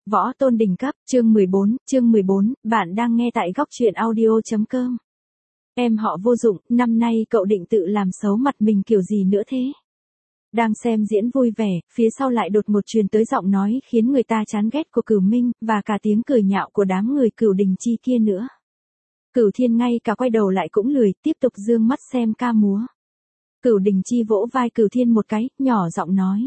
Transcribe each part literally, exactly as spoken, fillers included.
Võ tôn đỉnh cấp, chương mười bốn, chương mười bốn, bạn đang nghe tại góc truyện audio.com. Em họ vô dụng, năm nay cậu định tự làm xấu mặt mình kiểu gì nữa thế? Đang xem diễn vui vẻ, phía sau lại đột một truyền tới giọng nói khiến người ta chán ghét của Cửu Minh, và cả tiếng cười nhạo của đám người Cửu Đình Chi kia nữa. Cửu Thiên ngay cả quay đầu lại cũng lười, tiếp tục dương mắt xem ca múa. Cửu Đình Chi vỗ vai Cửu Thiên một cái, nhỏ giọng nói.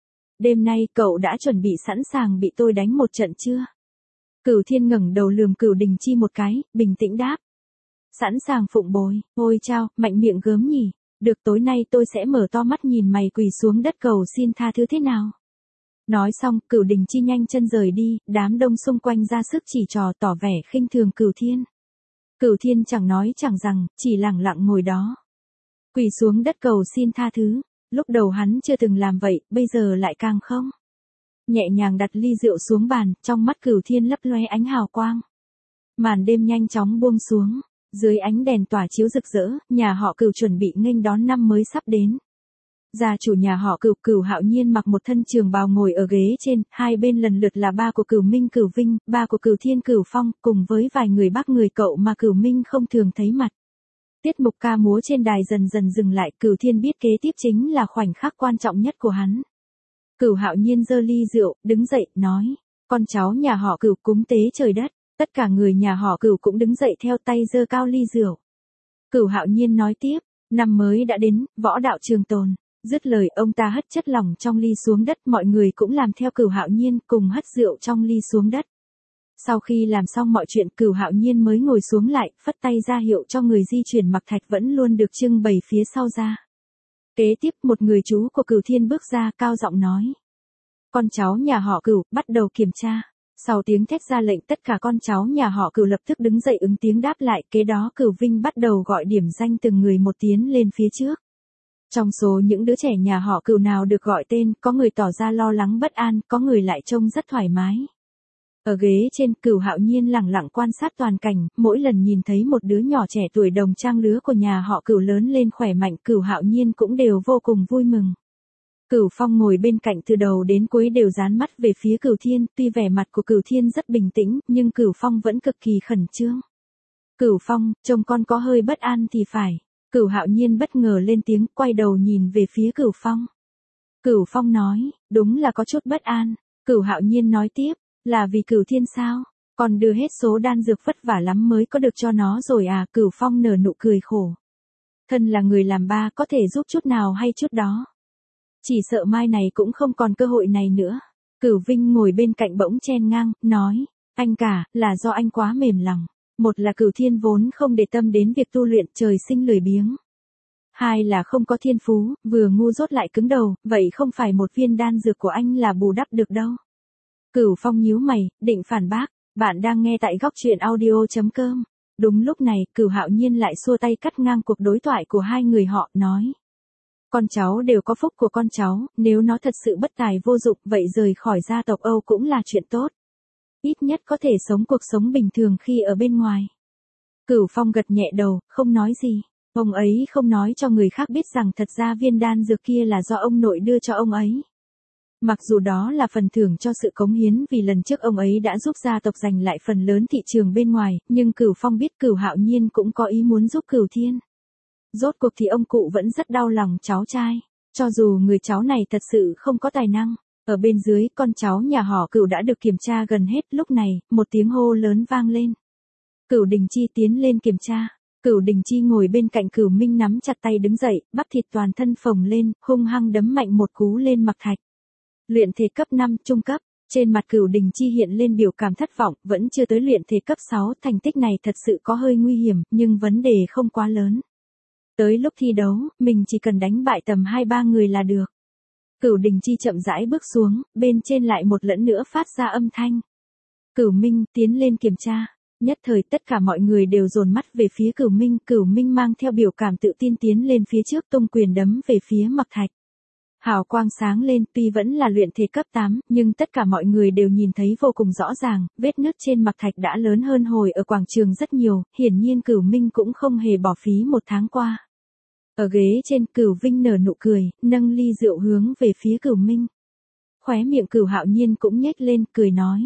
Đêm nay cậu đã chuẩn bị sẵn sàng bị tôi đánh một trận chưa? Cửu Thiên ngẩng đầu lườm Cửu Đình Chi một cái, bình tĩnh đáp. Sẵn sàng phụng bồi, ôi chao, mạnh miệng gớm nhỉ. Được, tối nay tôi sẽ mở to mắt nhìn mày quỳ xuống đất cầu xin tha thứ thế nào. Nói xong, Cửu Đình Chi nhanh chân rời đi, đám đông xung quanh ra sức chỉ trò tỏ vẻ khinh thường Cửu Thiên. Cửu Thiên chẳng nói chẳng rằng, chỉ lặng lặng ngồi đó. Quỳ xuống đất cầu xin tha thứ. Lúc đầu hắn chưa từng làm vậy, bây giờ lại càng không. Nhẹ nhàng đặt ly rượu xuống bàn, trong mắt Cửu Thiên lấp loe ánh hào quang. Màn đêm nhanh chóng buông xuống, dưới ánh đèn tỏa chiếu rực rỡ, nhà họ Cửu chuẩn bị nghênh đón năm mới sắp đến. Gia chủ nhà họ Cửu, Cửu Hạo Nhiên mặc một thân trường bào ngồi ở ghế trên, hai bên lần lượt là ba của Cửu Minh Cửu Vinh, ba của Cửu Thiên Cửu Phong, cùng với vài người bác người cậu mà Cửu Minh không thường thấy mặt. Tiết mục ca múa trên đài dần dần dừng lại, Cửu Thiên biết kế tiếp chính là khoảnh khắc quan trọng nhất của hắn. Cửu Hạo Nhiên giơ ly rượu, đứng dậy, nói, con cháu nhà họ Cửu cúng tế trời đất, tất cả người nhà họ Cửu cũng đứng dậy theo tay giơ cao ly rượu. Cửu Hạo Nhiên nói tiếp, năm mới đã đến, võ đạo trường tồn. Dứt lời ông ta hất chất lỏng trong ly xuống đất, mọi người cũng làm theo Cửu Hạo Nhiên, cùng hất rượu trong ly xuống đất. Sau khi làm xong mọi chuyện, Cửu Hạo Nhiên mới ngồi xuống lại, phất tay ra hiệu cho người di chuyển mặc thạch vẫn luôn được trưng bày phía sau ra. Kế tiếp, một người chú của Cửu Thiên bước ra, cao giọng nói. Con cháu nhà họ Cửu, bắt đầu kiểm tra. Sau tiếng thét ra lệnh, tất cả con cháu nhà họ Cửu lập tức đứng dậy ứng tiếng đáp lại, kế đó Cửu Vinh bắt đầu gọi điểm danh từng người một tiến lên phía trước. Trong số những đứa trẻ nhà họ Cửu nào được gọi tên, có người tỏ ra lo lắng bất an, có người lại trông rất thoải mái. Ở ghế trên, Cửu Hạo Nhiên lẳng lặng quan sát toàn cảnh, mỗi lần nhìn thấy một đứa nhỏ trẻ tuổi đồng trang lứa của nhà họ Cửu lớn lên khỏe mạnh, Cửu Hạo Nhiên cũng đều vô cùng vui mừng. Cửu Phong ngồi bên cạnh từ đầu đến cuối đều dán mắt về phía Cửu Thiên, tuy vẻ mặt của Cửu Thiên rất bình tĩnh, nhưng Cửu Phong vẫn cực kỳ khẩn trương. Cửu Phong, trông con có hơi bất an thì phải. Cửu Hạo Nhiên bất ngờ lên tiếng, quay đầu nhìn về phía Cửu Phong. Cửu Phong nói, đúng là có chút bất an. Cửu Hạo Nhiên nói tiếp, là vì Cửu Thiên sao? Còn đưa hết số đan dược vất vả lắm mới có được cho nó rồi à? Cửu Phong nở nụ cười khổ. Thân là người làm ba có thể giúp chút nào hay chút đó. Chỉ sợ mai này cũng không còn cơ hội này nữa. Cửu Vinh ngồi bên cạnh bỗng chen ngang, nói, anh cả, là do anh quá mềm lòng. Một là Cửu Thiên vốn không để tâm đến việc tu luyện, trời sinh lười biếng. Hai là không có thiên phú, vừa ngu dốt lại cứng đầu, vậy không phải một viên đan dược của anh là bù đắp được đâu. Cửu Phong nhíu mày, định phản bác, bạn đang nghe tại góc truyện audio.com. Đúng lúc này, Cửu Hạo Nhiên lại xua tay cắt ngang cuộc đối thoại của hai người họ, nói. Con cháu đều có phúc của con cháu, nếu nó thật sự bất tài vô dụng, vậy rời khỏi gia tộc Âu cũng là chuyện tốt. Ít nhất có thể sống cuộc sống bình thường khi ở bên ngoài. Cửu Phong gật nhẹ đầu, không nói gì. Ông ấy không nói cho người khác biết rằng thật ra viên đan dược kia là do ông nội đưa cho ông ấy. Mặc dù đó là phần thưởng cho sự cống hiến vì lần trước ông ấy đã giúp gia tộc giành lại phần lớn thị trường bên ngoài, nhưng Cửu Phong biết Cửu Hạo Nhiên cũng có ý muốn giúp Cửu Thiên. Rốt cuộc thì ông cụ vẫn rất đau lòng cháu trai, cho dù người cháu này thật sự không có tài năng. Ở bên dưới, con cháu nhà họ Cửu đã được kiểm tra gần hết, lúc này, một tiếng hô lớn vang lên. Cửu Đình Chi tiến lên kiểm tra. Cửu Đình Chi ngồi bên cạnh Cửu Minh nắm chặt tay đứng dậy, bắp thịt toàn thân phồng lên, hung hăng đấm mạnh một cú lên mặc thạch. Luyện thể cấp năm, trung cấp. Trên mặt Cửu Đình Chi hiện lên biểu cảm thất vọng, vẫn chưa tới luyện thể cấp sáu, thành tích này thật sự có hơi nguy hiểm, nhưng vấn đề không quá lớn. Tới lúc thi đấu, mình chỉ cần đánh bại tầm hai ba người là được. Cửu Đình Chi chậm rãi bước xuống, bên trên lại một lần nữa phát ra âm thanh. Cửu Minh, tiến lên kiểm tra. Nhất thời tất cả mọi người đều dồn mắt về phía Cửu Minh, Cửu Minh mang theo biểu cảm tự tin tiến lên phía trước tung quyền đấm về phía mặc thạch. Hào quang sáng lên, tuy vẫn là luyện thể cấp tám, nhưng tất cả mọi người đều nhìn thấy vô cùng rõ ràng, vết nứt trên mặc thạch đã lớn hơn hồi ở quảng trường rất nhiều, hiển nhiên Cửu Minh cũng không hề bỏ phí một tháng qua. Ở ghế trên, Cửu Vinh nở nụ cười, nâng ly rượu hướng về phía Cửu Minh. Khóe miệng Cửu Hạo Nhiên cũng nhếch lên, cười nói,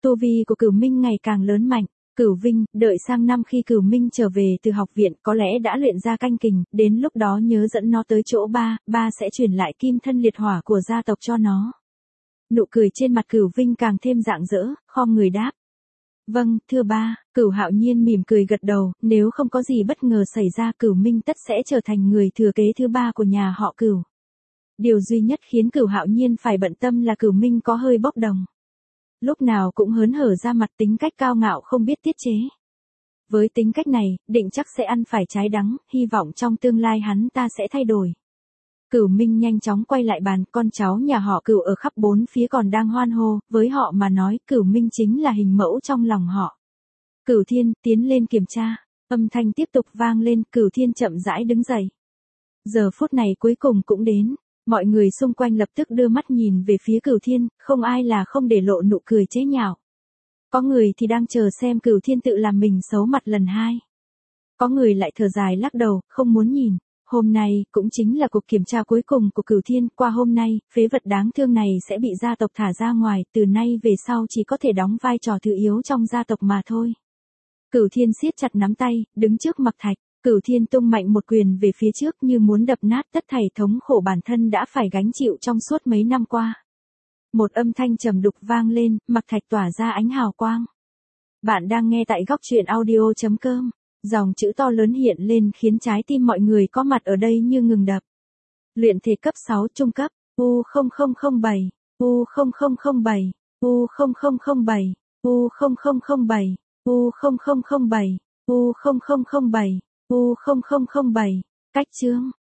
Tu vi của Cửu Minh ngày càng lớn mạnh. Cửu Vinh, đợi sang năm khi Cửu Minh trở về từ học viện có lẽ đã luyện ra canh kình, đến lúc đó nhớ dẫn nó tới chỗ ba, ba sẽ truyền lại kim thân liệt hỏa của gia tộc cho nó. Nụ cười trên mặt Cửu Vinh càng thêm rạng rỡ, khom người đáp. Vâng, thưa ba. Cửu Hạo Nhiên mỉm cười gật đầu, nếu không có gì bất ngờ xảy ra Cửu Minh tất sẽ trở thành người thừa kế thứ ba của nhà họ Cửu. Điều duy nhất khiến Cửu Hạo Nhiên phải bận tâm là Cửu Minh có hơi bốc đồng. Lúc nào cũng hớn hở ra mặt, tính cách cao ngạo không biết tiết chế. Với tính cách này, định chắc sẽ ăn phải trái đắng, hy vọng trong tương lai hắn ta sẽ thay đổi. Cửu Minh nhanh chóng quay lại bàn, con cháu nhà họ Cửu ở khắp bốn phía còn đang hoan hô, với họ mà nói, Cửu Minh chính là hình mẫu trong lòng họ. Cửu Thiên, tiến lên kiểm tra. Âm thanh tiếp tục vang lên, Cửu Thiên chậm rãi đứng dậy. Giờ phút này cuối cùng cũng đến. Mọi người xung quanh lập tức đưa mắt nhìn về phía Cửu Thiên, không ai là không để lộ nụ cười chế nhạo. Có người thì đang chờ xem Cửu Thiên tự làm mình xấu mặt lần hai. Có người lại thở dài lắc đầu, không muốn nhìn. Hôm nay, cũng chính là cuộc kiểm tra cuối cùng của Cửu Thiên, qua hôm nay, phế vật đáng thương này sẽ bị gia tộc thả ra ngoài, từ nay về sau chỉ có thể đóng vai trò thứ yếu trong gia tộc mà thôi. Cửu Thiên siết chặt nắm tay, đứng trước Mặc Thạch, Cửu Thiên tung mạnh một quyền về phía trước như muốn đập nát tất thảy thống khổ bản thân đã phải gánh chịu trong suốt mấy năm qua. Một âm thanh trầm đục vang lên, Mặc Thạch tỏa ra ánh hào quang. Bạn đang nghe tại góc truyện audio chấm com. Dòng chữ to lớn hiện lên khiến trái tim mọi người có mặt ở đây như ngừng đập. Luyện thể cấp sáu trung cấp, U không không không bảy, U không không không bảy, U không không không bảy, U không không không bảy, U không không không bảy, U không không không bảy, U không không không bảy, cách chương.